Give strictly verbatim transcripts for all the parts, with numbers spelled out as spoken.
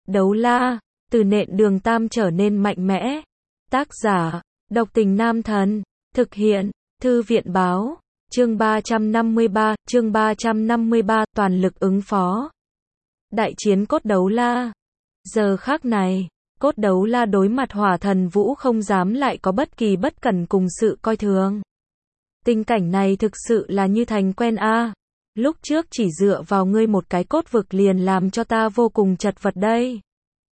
Đấu la, từ nện đường tam trở nên mạnh mẽ. Tác giả, Độc Tình Nam Thần. Thực hiện, Thư viện báo. Chương ba trăm năm mươi ba, chương ba trăm năm mươi ba, toàn lực ứng phó. Đại chiến cốt đấu la. Giờ khắc này, cốt đấu la đối mặt hỏa thần vũ không dám lại có bất kỳ bất cẩn cùng sự coi thường. Tình cảnh này thực sự là như thành quen a. À. Lúc trước chỉ dựa vào ngươi một cái cốt vực liền làm cho ta vô cùng chật vật đây.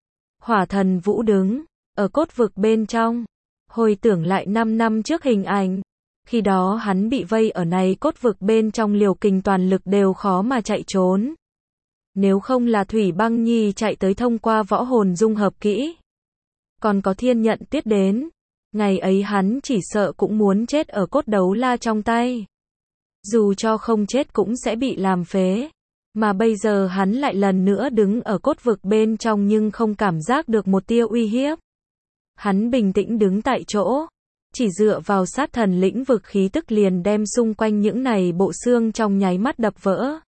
Hỏa thần vũ đứng ở cốt vực bên trong, hồi tưởng lại năm năm trước hình ảnh. Khi đó hắn bị vây ở này cốt vực bên trong liều kình toàn lực đều khó mà chạy trốn. Nếu không là Thủy Băng Nhi chạy tới thông qua võ hồn dung hợp kỹ. Còn có thiên nhận tuyết đến. Ngày ấy hắn chỉ sợ cũng muốn chết ở cốt đấu la trong tay. Dù cho không chết cũng sẽ bị làm phế. Mà bây giờ hắn lại lần nữa đứng ở cốt vực bên trong nhưng không cảm giác được một tia uy hiếp. Hắn bình tĩnh đứng tại chỗ. Chỉ dựa vào sát thần lĩnh vực khí tức liền đem xung quanh những này bộ xương trong nháy mắt đập vỡ.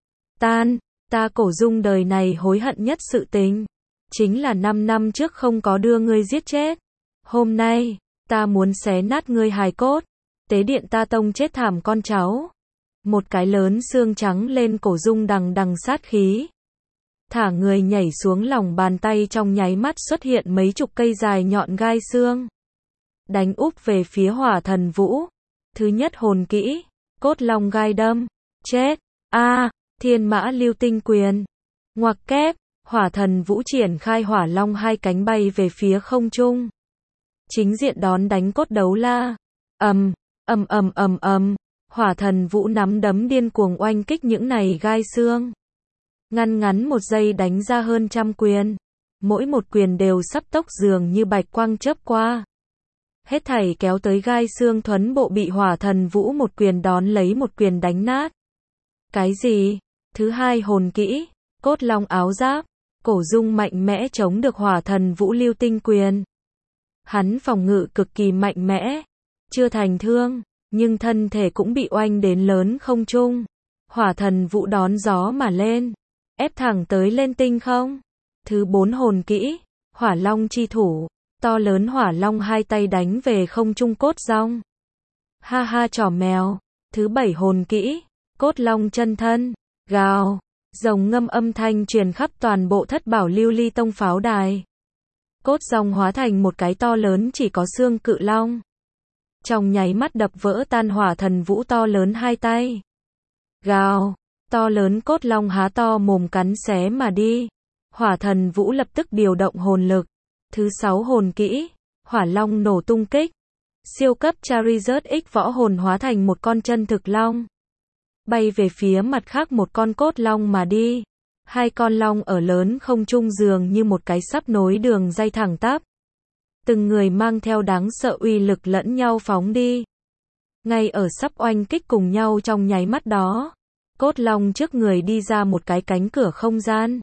Tan, ta Cổ Dung đời này hối hận nhất sự tình. Chính là năm năm trước không có đưa ngươi giết chết. Hôm nay, ta muốn xé nát ngươi hài cốt. Tế điện ta tông chết thảm con cháu. Một cái lớn xương trắng lên Cổ Dung đằng đằng sát khí. Thả người nhảy xuống lòng bàn tay trong nháy mắt xuất hiện mấy chục cây dài nhọn gai xương. Đánh úp về phía hỏa thần vũ. Thứ nhất hồn kỹ, cốt long gai đâm. Chết, a à, thiên mã lưu tinh quyền. Ngoặc kép, hỏa thần vũ triển khai hỏa long hai cánh bay về phía không trung. Chính diện đón đánh cốt đấu la. Ầm, ầm ầm ầm ầm, hỏa thần vũ nắm đấm điên cuồng oanh kích những này gai xương. Ngăn ngắn một giây đánh ra hơn trăm quyền. Mỗi một quyền đều sắp tốc dường như bạch quang chớp qua. Hết thảy kéo tới gai xương thuẫn bộ bị hỏa thần vũ một quyền đón lấy một quyền đánh nát. Cái gì? Thứ hai hồn kỹ, cốt long áo giáp. Cổ Dung mạnh mẽ chống được hỏa thần vũ lưu tinh quyền. Hắn phòng ngự cực kỳ mạnh mẽ. Chưa thành thương, nhưng thân thể cũng bị oanh đến lớn không trung. Hỏa thần vũ đón gió mà lên. Ép thẳng tới lên tinh không. Thứ bốn hồn kỹ, hỏa long chi thủ. To lớn hỏa long hai tay đánh về không trung cốt rong. Ha ha trò mèo. Thứ bảy hồn kỹ, cốt long chân thân. Gào. Rồng ngâm âm thanh truyền khắp toàn bộ thất bảo lưu ly tông pháo đài. Cốt rong hóa thành một cái to lớn chỉ có xương cự long. Trong nháy mắt đập vỡ tan hỏa thần vũ to lớn hai tay. Gào. To lớn cốt long há to mồm cắn xé mà đi. Hỏa thần vũ lập tức điều động hồn lực. Thứ sáu hồn kỹ, hỏa long nổ tung kích. Siêu cấp Charizard X võ hồn hóa thành một con chân thực long. Bay về phía mặt khác một con cốt long mà đi. Hai con long ở lớn không trung dường như một cái sắp nối đường dây thẳng tắp. Từng người mang theo đáng sợ uy lực lẫn nhau phóng đi. Ngay ở sắp oanh kích cùng nhau trong nháy mắt đó. Cốt long trước người đi ra một cái cánh cửa không gian.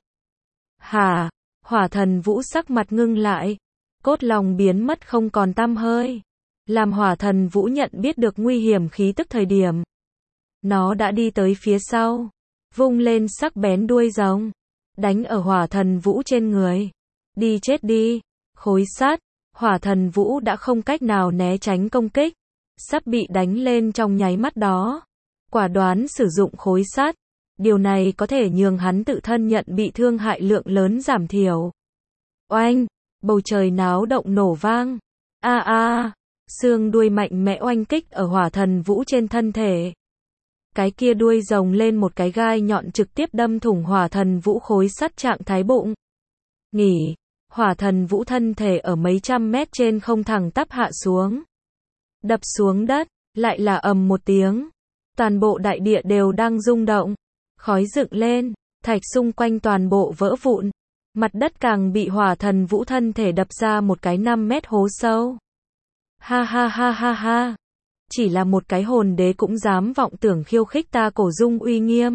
Hả? Hỏa thần vũ sắc mặt ngưng lại. Cốt long biến mất không còn tăm hơi. Làm hỏa thần vũ nhận biết được nguy hiểm khí tức thời điểm. Nó đã đi tới phía sau. Vung lên sắc bén đuôi rồng. Đánh ở hỏa thần vũ trên người. Đi chết đi. Khối sắt. Hỏa thần vũ đã không cách nào né tránh công kích. Sắp bị đánh lên trong nháy mắt đó. Quả đoán sử dụng khối sắt. Điều này có thể nhường hắn tự thân nhận bị thương hại lượng lớn giảm thiểu. Oanh, bầu trời náo động nổ vang. A a, xương đuôi mạnh mẽ oanh kích ở hỏa thần vũ trên thân thể. Cái kia đuôi rồng lên một cái gai nhọn trực tiếp đâm thủng hỏa thần vũ khối sắt trạng thái bụng. Nghỉ, hỏa thần vũ thân thể ở mấy trăm mét trên không thẳng tắp hạ xuống. Đập xuống đất, lại là ầm một tiếng. Toàn bộ đại địa đều đang rung động. Khói dựng lên, thạch xung quanh toàn bộ vỡ vụn. Mặt đất càng bị hỏa thần vũ thân thể đập ra một cái năm mét hố sâu. Ha ha ha ha ha. Chỉ là một cái hồn đế cũng dám vọng tưởng khiêu khích ta Cổ Dung uy nghiêm.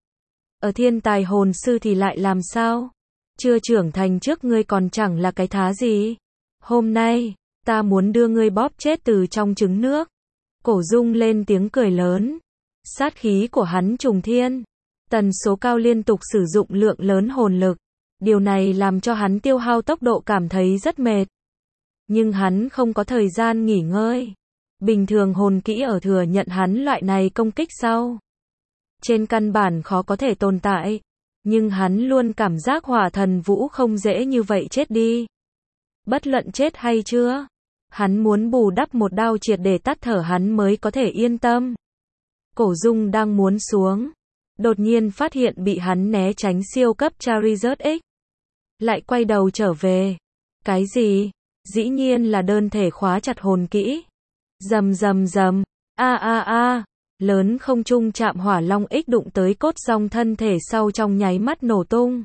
Ở thiên tài hồn sư thì lại làm sao? Chưa trưởng thành trước ngươi còn chẳng là cái thá gì. Hôm nay, ta muốn đưa ngươi bóp chết từ trong trứng nước. Cổ Dung lên tiếng cười lớn. Sát khí của hắn trùng thiên. Tần số cao liên tục sử dụng lượng lớn hồn lực. Điều này làm cho hắn tiêu hao tốc độ cảm thấy rất mệt. Nhưng hắn không có thời gian nghỉ ngơi. Bình thường hồn kỹ ở thừa nhận hắn loại này công kích sau. Trên căn bản khó có thể tồn tại. Nhưng hắn luôn cảm giác hỏa thần vũ không dễ như vậy chết đi. Bất luận chết hay chưa. Hắn muốn bù đắp một đao triệt để tắt thở hắn mới có thể yên tâm. Cổ Dung đang muốn xuống. Đột nhiên phát hiện bị hắn né tránh siêu cấp Charizard X. Lại quay đầu trở về. Cái gì? Dĩ nhiên là đơn thể khóa chặt hồn kỹ. Rầm rầm rầm. A a a. Lớn không trung chạm hỏa long X đụng tới cốt rong thân thể sau trong nháy mắt nổ tung.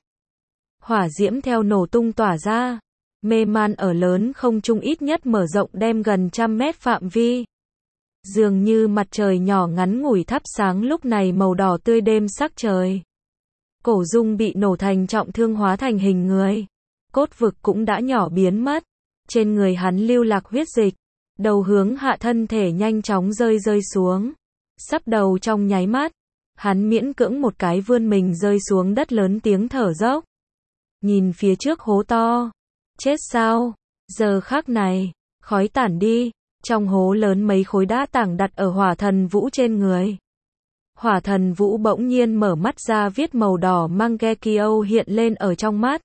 Hỏa diễm theo nổ tung tỏa ra. Mê man ở lớn không trung ít nhất mở rộng đem gần trăm mét phạm vi. Dường như mặt trời nhỏ ngắn ngủi thắp sáng lúc này màu đỏ tươi đêm sắc trời. Cổ Dung bị nổ thành trọng thương hóa thành hình người. Cốt vực cũng đã nhỏ biến mất. Trên người hắn lưu lạc huyết dịch. Đầu hướng hạ thân thể nhanh chóng rơi rơi xuống. Sắp đầu trong nháy mắt. Hắn miễn cưỡng một cái vươn mình rơi xuống đất lớn tiếng thở dốc. Nhìn phía trước hố to. Chết sao? Giờ khắc này. Khói tản đi. Trong hố lớn mấy khối đá tảng đặt ở hỏa thần vũ trên người. Hỏa thần vũ bỗng nhiên mở mắt ra viết màu đỏ Mangekyo hiện lên ở trong mắt.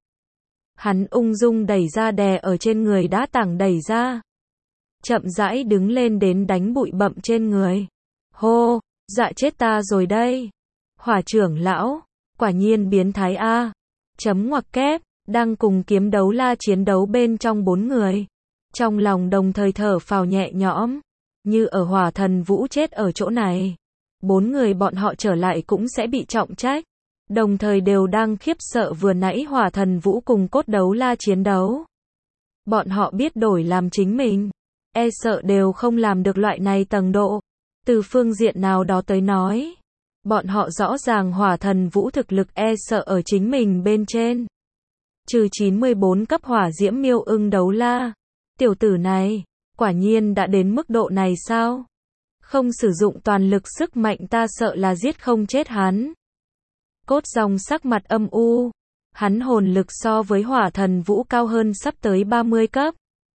Hắn ung dung đẩy ra đè ở trên người đá tảng đẩy ra. Chậm rãi đứng lên đến đánh bụi bặm trên người. Hô, dạ chết ta rồi đây. Hỏa trưởng lão, quả nhiên biến thái a. Chấm ngoặc kép, đang cùng kiếm đấu la chiến đấu bên trong bốn người. Trong lòng đồng thời thở phào nhẹ nhõm. Như ở hỏa thần vũ chết ở chỗ này. Bốn người bọn họ trở lại cũng sẽ bị trọng trách. Đồng thời đều đang khiếp sợ vừa nãy hỏa thần vũ cùng cốt đấu la chiến đấu. Bọn họ biết đổi làm chính mình. E sợ đều không làm được loại này tầng độ. Từ phương diện nào đó tới nói. Bọn họ rõ ràng hỏa thần vũ thực lực e sợ ở chính mình bên trên. Trừ chín mươi bốn cấp hỏa diễm miêu ưng đấu la. Tiểu tử này, quả nhiên đã đến mức độ này sao? Không sử dụng toàn lực sức mạnh ta sợ là giết không chết hắn. Cốt rong sắc mặt âm u. Hắn hồn lực so với hỏa thần vũ cao hơn sắp tới ba mươi cấp.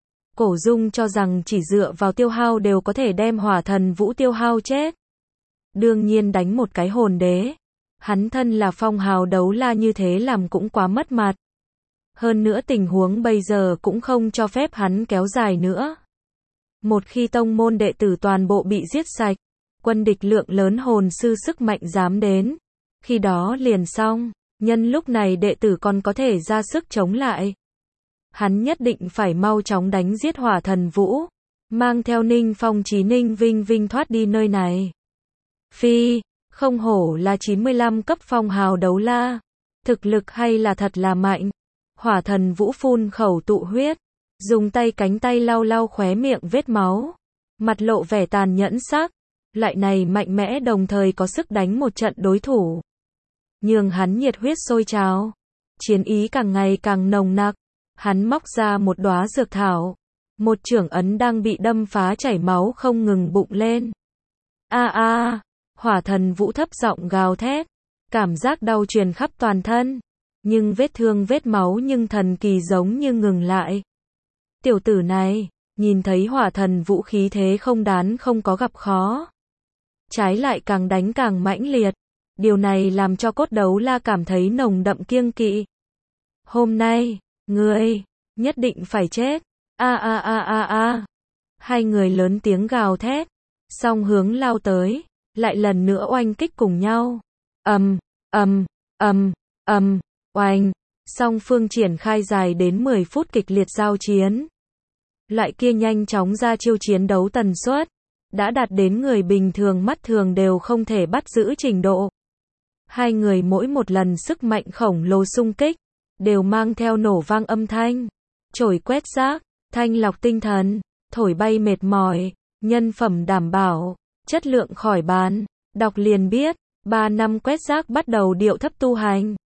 Cổ Dung cho rằng chỉ dựa vào tiêu hao đều có thể đem hỏa thần vũ tiêu hao chết. Đương nhiên đánh một cái hồn đế. Hắn thân là phong hào đấu la như thế làm cũng quá mất mặt. Hơn nữa tình huống bây giờ cũng không cho phép hắn kéo dài nữa. Một khi tông môn đệ tử toàn bộ bị giết sạch, quân địch lượng lớn hồn sư sức mạnh dám đến. Khi đó liền xong, nhân lúc này đệ tử còn có thể ra sức chống lại. Hắn nhất định phải mau chóng đánh giết hỏa thần vũ, mang theo Ninh Phong Chí Ninh Vinh Vinh thoát đi nơi này. Phi, không hổ là chín mươi lăm cấp phong hào đấu la, thực lực hay là thật là mạnh. Hỏa thần vũ phun khẩu tụ huyết, dùng tay cánh tay lau lau khóe miệng vết máu, mặt lộ vẻ tàn nhẫn sắc, loại này mạnh mẽ đồng thời có sức đánh một trận đối thủ. Nhường hắn nhiệt huyết sôi trào, chiến ý càng ngày càng nồng nặc, hắn móc ra một đóa dược thảo, một chưởng ấn đang bị đâm phá chảy máu không ngừng bụng lên. A a, hỏa thần vũ thấp giọng gào thét, cảm giác đau truyền khắp toàn thân. Nhưng vết thương vết máu nhưng thần kỳ giống như ngừng lại. Tiểu tử này, nhìn thấy hỏa thần vũ khí thế không đán không có gặp khó. Trái lại càng đánh càng mãnh liệt. Điều này làm cho cốt đấu la cảm thấy nồng đậm kiêng kỵ. Hôm nay, ngươi, nhất định phải chết. A a a a a. Hai người lớn tiếng gào thét. Song hướng lao tới, lại lần nữa oanh kích cùng nhau. Ầm, ầm, ầm, ầm. Oanh, song phương triển khai dài đến mười phút kịch liệt giao chiến. Loại kia nhanh chóng ra chiêu chiến đấu tần suất, đã đạt đến người bình thường mắt thường đều không thể bắt giữ trình độ. Hai người mỗi một lần sức mạnh khổng lồ xung kích, đều mang theo nổ vang âm thanh, chổi quét rác, thanh lọc tinh thần, thổi bay mệt mỏi, nhân phẩm đảm bảo, chất lượng khỏi bàn, đọc liền biết, ba năm quét rác bắt đầu điệu thấp tu hành.